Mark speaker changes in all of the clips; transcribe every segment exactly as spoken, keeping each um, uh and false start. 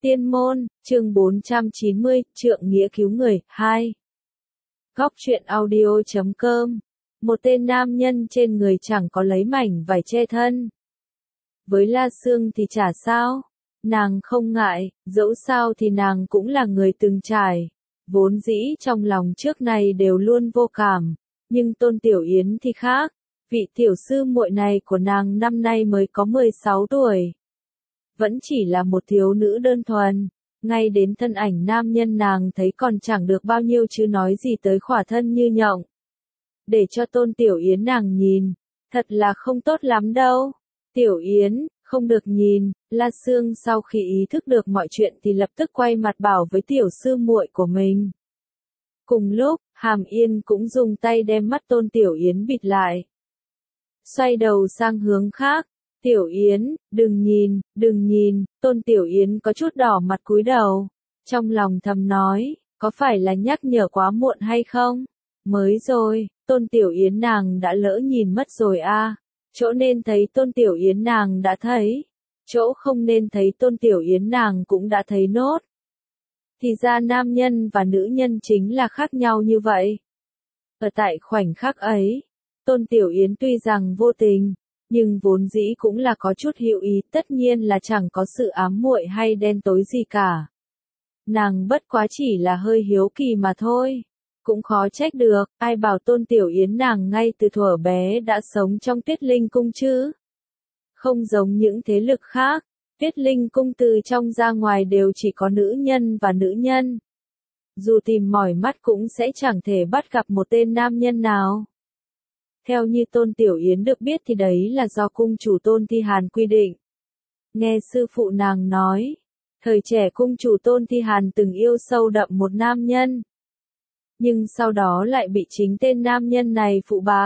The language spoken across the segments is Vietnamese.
Speaker 1: Tiên môn, chương bốn trăm chín mươi, trượng nghĩa cứu người, hai. Góc truyện audio chấm com. Một tên nam nhân trên người chẳng có lấy mảnh vải che thân. Với La Sương thì chả sao. Nàng không ngại, dẫu sao thì nàng cũng là người từng trải. Vốn dĩ trong lòng trước này đều luôn vô cảm. Nhưng Tôn Tiểu Yến thì khác. Vị tiểu sư muội này của nàng năm nay mới có mười sáu tuổi. Vẫn chỉ là một thiếu nữ đơn thuần, ngay đến thân ảnh nam nhân nàng thấy còn chẳng được bao nhiêu chứ nói gì tới khỏa thân như nhộng. Để cho Tôn Tiểu Yến nàng nhìn, thật là không tốt lắm đâu. Tiểu Yến, không được nhìn. La Sương sau khi ý thức được mọi chuyện thì lập tức quay mặt bảo với tiểu sư muội của mình. Cùng lúc, Hàm Yên cũng dùng tay đem mắt Tôn Tiểu Yến bịt lại. Xoay đầu sang hướng khác. Tiểu Yến, đừng nhìn, đừng nhìn. Tôn Tiểu Yến có chút đỏ mặt cúi đầu. Trong lòng thầm nói, có phải là nhắc nhở quá muộn hay không? Mới rồi, Tôn Tiểu Yến nàng đã lỡ nhìn mất rồi a. À. Chỗ nên thấy Tôn Tiểu Yến nàng đã thấy. Chỗ không nên thấy Tôn Tiểu Yến nàng cũng đã thấy nốt. Thì ra nam nhân và nữ nhân chính là khác nhau như vậy. Ở tại khoảnh khắc ấy, Tôn Tiểu Yến tuy rằng vô tình, nhưng vốn dĩ cũng là có chút hữu ý, tất nhiên là chẳng có sự ám muội hay đen tối gì cả. Nàng bất quá chỉ là hơi hiếu kỳ mà thôi. Cũng khó trách được, ai bảo Tôn Tiểu Yến nàng ngay từ thuở bé đã sống trong Tuyết Linh Cung chứ. Không giống những thế lực khác, Tuyết Linh Cung từ trong ra ngoài đều chỉ có nữ nhân và nữ nhân. Dù tìm mỏi mắt cũng sẽ chẳng thể bắt gặp một tên nam nhân nào. Theo như Tôn Tiểu Yến được biết thì đấy là do cung chủ Tôn Thi Hàn quy định. Nghe sư phụ nàng nói, thời trẻ cung chủ Tôn Thi Hàn từng yêu sâu đậm một nam nhân. Nhưng sau đó lại bị chính tên nam nhân này phụ bạc.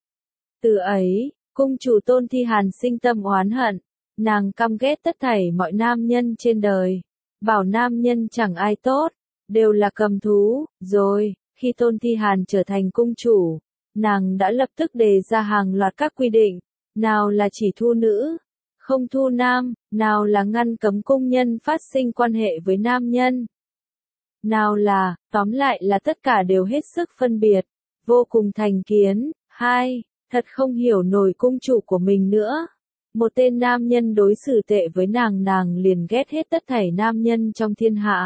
Speaker 1: Từ ấy, cung chủ Tôn Thi Hàn sinh tâm oán hận, nàng căm ghét tất thảy mọi nam nhân trên đời. Bảo nam nhân chẳng ai tốt, đều là cầm thú. Rồi, khi Tôn Thi Hàn trở thành cung chủ, nàng đã lập tức đề ra hàng loạt các quy định, nào là chỉ thu nữ, không thu nam, nào là ngăn cấm cung nhân phát sinh quan hệ với nam nhân. Nào là, tóm lại là tất cả đều hết sức phân biệt, vô cùng thành kiến. Hai, thật không hiểu nổi cung chủ của mình nữa. Một tên nam nhân đối xử tệ với nàng nàng liền ghét hết tất thảy nam nhân trong thiên hạ.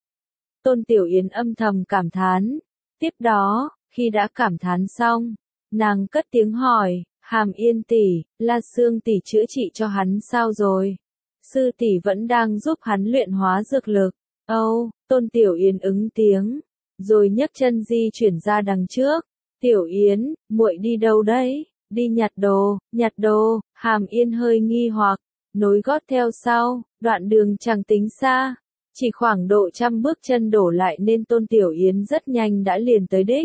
Speaker 1: Tôn Tiểu Yến âm thầm cảm thán. Tiếp đó, khi đã cảm thán xong, nàng cất tiếng hỏi, Hàm Yên tỷ, La Sương tỷ chữa trị cho hắn sao rồi? Sư tỷ vẫn đang giúp hắn luyện hóa dược lực. Âu, oh, Tôn Tiểu Yến ứng tiếng, rồi nhấc chân di chuyển ra đằng trước. Tiểu Yến, muội đi đâu đấy? Đi nhặt đồ, nhặt đồ. Hàm Yên hơi nghi hoặc, nối gót theo sau, đoạn đường chẳng tính xa. Chỉ khoảng độ trăm bước chân đổ lại nên Tôn Tiểu Yến rất nhanh đã liền tới đích.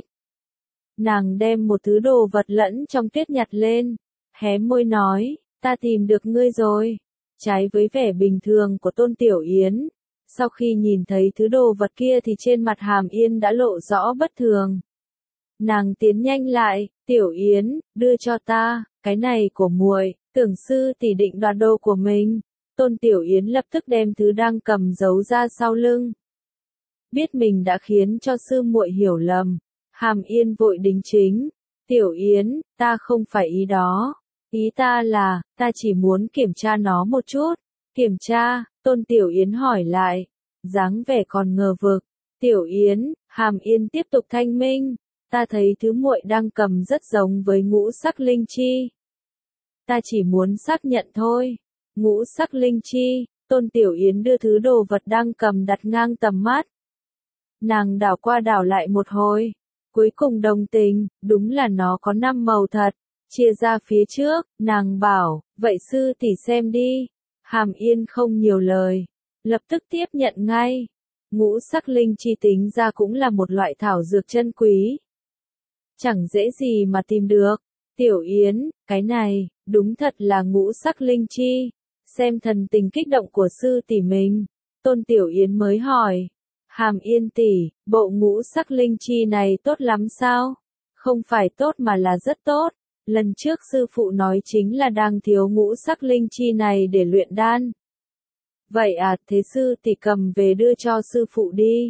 Speaker 1: Nàng đem một thứ đồ vật lẫn trong tuyết nhặt lên, hé môi nói, ta tìm được ngươi rồi. Trái với vẻ bình thường của Tôn Tiểu Yến, sau khi nhìn thấy thứ đồ vật kia thì trên mặt Hàm Yên đã lộ rõ bất thường. Nàng tiến nhanh lại, Tiểu Yến, đưa cho ta, cái này của muội. Tưởng sư tỷ định đoạt đồ của mình. Tôn Tiểu Yến lập tức đem thứ đang cầm giấu ra sau lưng. Biết mình đã khiến cho sư muội hiểu lầm, Hàm Yên vội đính chính. Tiểu Yến, ta không phải ý đó. Ý ta là, ta chỉ muốn kiểm tra nó một chút. Kiểm tra, Tôn Tiểu Yến hỏi lại. Dáng vẻ còn ngờ vực. Tiểu Yến, Hàm Yên tiếp tục thanh minh. Ta thấy thứ muội đang cầm rất giống với ngũ sắc linh chi. Ta chỉ muốn xác nhận thôi. Ngũ sắc linh chi. Tôn Tiểu Yến đưa thứ đồ vật đang cầm đặt ngang tầm mắt. Nàng đảo qua đảo lại một hồi. Cuối cùng đồng tình, đúng là nó có năm màu thật. Chia ra phía trước, nàng bảo, vậy sư tỷ xem đi. Hàm Yên không nhiều lời, lập tức tiếp nhận ngay. Ngũ sắc linh chi tính ra cũng là một loại thảo dược chân quý. Chẳng dễ gì mà tìm được. Tiểu Yến, cái này, đúng thật là ngũ sắc linh chi. Xem thần tình kích động của sư tỷ mình, Tôn Tiểu Yến mới hỏi. Hàm Yên tỷ, bộ ngũ sắc linh chi này tốt lắm sao? Không phải tốt mà là rất tốt. Lần trước sư phụ nói chính là đang thiếu ngũ sắc linh chi này để luyện đan. Vậy à, thế sư tỷ cầm về đưa cho sư phụ đi.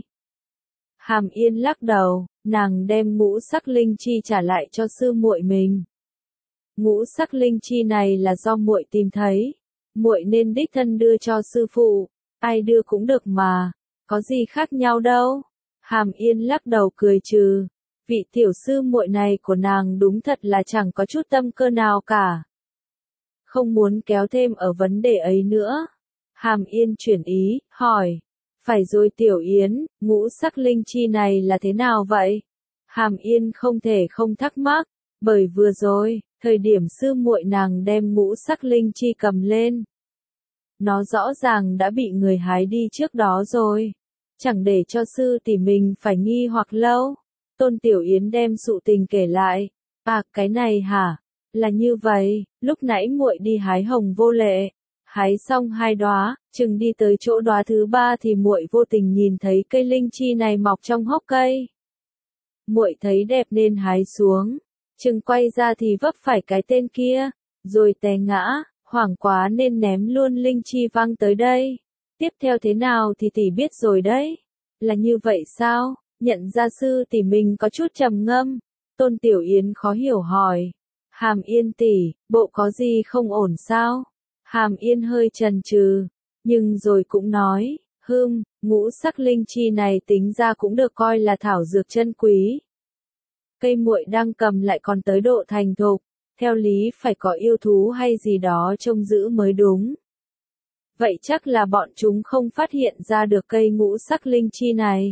Speaker 1: Hàm Yên lắc đầu, nàng đem ngũ sắc linh chi trả lại cho sư muội mình. Ngũ sắc linh chi này là do muội tìm thấy, muội nên đích thân đưa cho sư phụ, ai đưa cũng được mà, có gì khác nhau đâu. Hàm Yên lắc đầu cười trừ, vị tiểu sư muội này của nàng đúng thật là chẳng có chút tâm cơ nào cả. Không muốn kéo thêm ở vấn đề ấy nữa. Hàm Yên chuyển ý, hỏi, phải rồi Tiểu Yến, ngũ sắc linh chi này là thế nào vậy? Hàm Yên không thể không thắc mắc, bởi vừa rồi, thời điểm sư muội nàng đem ngũ sắc linh chi cầm lên, nó rõ ràng đã bị người hái đi trước đó rồi, chẳng để cho sư tỷ mình phải nghi hoặc lâu. Tôn Tiểu Yến đem sự tình kể lại, à cái này hả, là như vậy, lúc nãy muội đi hái hồng vô lệ, hái xong hai đóa, chừng đi tới chỗ đóa thứ ba thì muội vô tình nhìn thấy cây linh chi này mọc trong hốc cây. Muội thấy đẹp nên hái xuống, chừng quay ra thì vấp phải cái tên kia, rồi té ngã, hoảng quá nên ném luôn linh chi văng tới đây. Tiếp theo thế nào thì tỷ biết rồi đấy. Là như vậy sao? Nhận ra sư tỷ mình có chút trầm ngâm. Tôn Tiểu Yến khó hiểu hỏi. Hàm Yên tỷ, bộ có gì không ổn sao? Hàm Yên hơi chần chừ, nhưng rồi cũng nói, hừm, ngũ sắc linh chi này tính ra cũng được coi là thảo dược chân quý. Cây muội đang cầm lại còn tới độ thành thục, theo lý phải có yêu thú hay gì đó trông giữ mới đúng. Vậy chắc là bọn chúng không phát hiện ra được cây ngũ sắc linh chi này.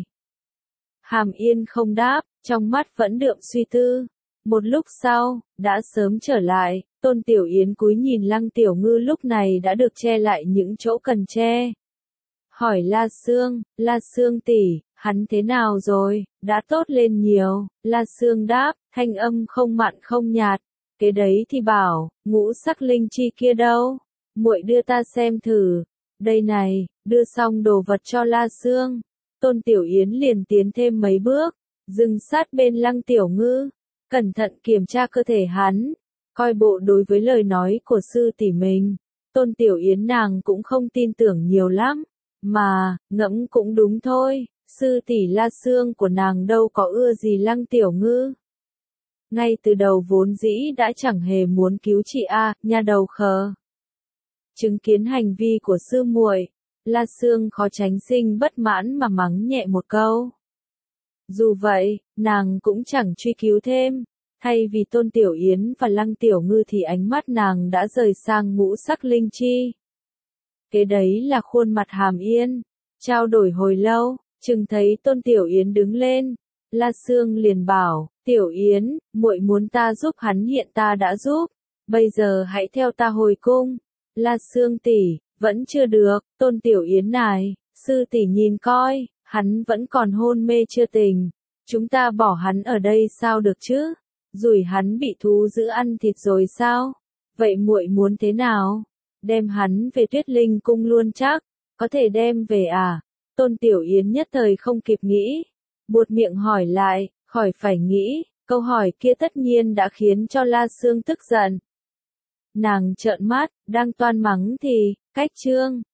Speaker 1: Hàm Yên không đáp, trong mắt vẫn đượm suy tư. Một lúc sau, đã sớm trở lại, Tôn Tiểu Yến cúi nhìn Lăng Tiểu Ngư lúc này đã được che lại những chỗ cần che. Hỏi La Sương, La Sương tỷ, hắn thế nào rồi, đã tốt lên nhiều. La Sương đáp, thanh âm không mặn không nhạt. Cái đấy thì bảo, ngũ sắc linh chi kia đâu? Muội đưa ta xem thử. Đây này, đưa xong đồ vật cho La Sương. Tôn Tiểu Yến liền tiến thêm mấy bước, dừng sát bên Lăng Tiểu Ngư, cẩn thận kiểm tra cơ thể hắn, coi bộ đối với lời nói của sư tỷ mình. Tôn Tiểu Yến nàng cũng không tin tưởng nhiều lắm, mà, ngẫm cũng đúng thôi, sư tỷ La Sương của nàng đâu có ưa gì Lăng Tiểu Ngư. Ngay từ đầu vốn dĩ đã chẳng hề muốn cứu chị a, nha đầu khờ. Chứng kiến hành vi của sư muội, La Sương khó tránh sinh bất mãn mà mắng nhẹ một câu. Dù vậy, nàng cũng chẳng truy cứu thêm, thay vì Tôn Tiểu Yến và Lăng Tiểu Ngư thì ánh mắt nàng đã rời sang ngũ sắc linh chi. Cái đấy là khuôn mặt Hàm Yên, trao đổi hồi lâu, chừng thấy Tôn Tiểu Yến đứng lên, La Sương liền bảo, Tiểu Yến, muội muốn ta giúp hắn hiện ta đã giúp, bây giờ hãy theo ta hồi cung. La Sương tỷ, vẫn chưa được, Tôn Tiểu Yến này, sư tỷ nhìn coi, hắn vẫn còn hôn mê chưa tỉnh, chúng ta bỏ hắn ở đây sao được chứ? Rủi hắn bị thú dữ ăn thịt rồi sao? Vậy muội muốn thế nào? Đem hắn về Tuyết Linh cung luôn chắc, có thể đem về à? Tôn Tiểu Yến nhất thời không kịp nghĩ, buột miệng hỏi lại, khỏi phải nghĩ, câu hỏi kia tất nhiên đã khiến cho La Sương tức giận. Nàng trợn mắt, đang toan mắng thì, cách chương.